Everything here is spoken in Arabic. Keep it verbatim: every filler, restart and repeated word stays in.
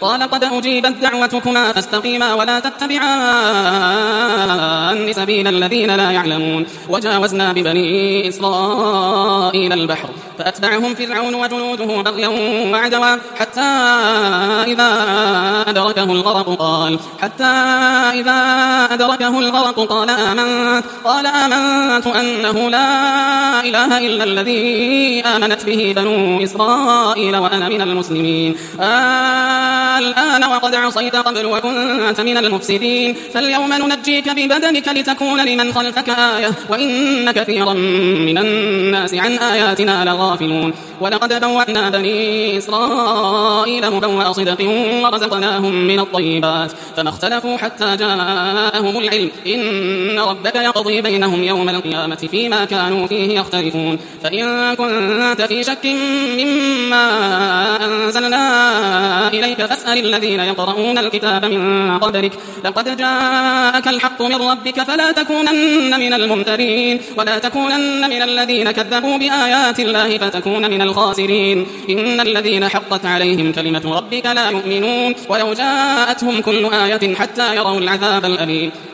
قال قد أجيبت دعوتكما فاستقيما ولا تتبعان سبيل الذين لا يعلمون. وجاوزنا ببني إسرائيل البحر فأتبعهم فرعون وجنوده بغيا وعدوا حتى إذا أدركه الغرق قال حتى إذا أدركه الغرق قال آمنت قال آمنت أنه لا إله إلا الذي آمنت به بنو إسرائيل وأنا من المسلمين. الآن وقد عصيت قبل وكنت من المفسدين فاليوم ننجيك ببدنك لتكون لمن خلفك آية وإن كثيرا من الناس عن آياتنا لغافلون. ولقد بوأنا بني إسرائيل مبوأ صدق ورزقناهم من الطيبات فما اختلفوا حتى جاءهم العلم إن ربك يقضي بينهم يوم القيامة فيما كانوا فيه يختلفون. فإن كنت في شك مما أنزلنا إليك فاسأل الذين يقرؤون الكتاب من قبلك لقد جاءك الحق من ربك فلا تكونن من الممترين ولا تكونن من الذين كذبوا بآيات الله فتكون من الخاسرين. إن الذين حقت عليهم كلمة ربك لا يؤمنون ولو جاءتهم كل آية حتى يروا العذاب الأليم.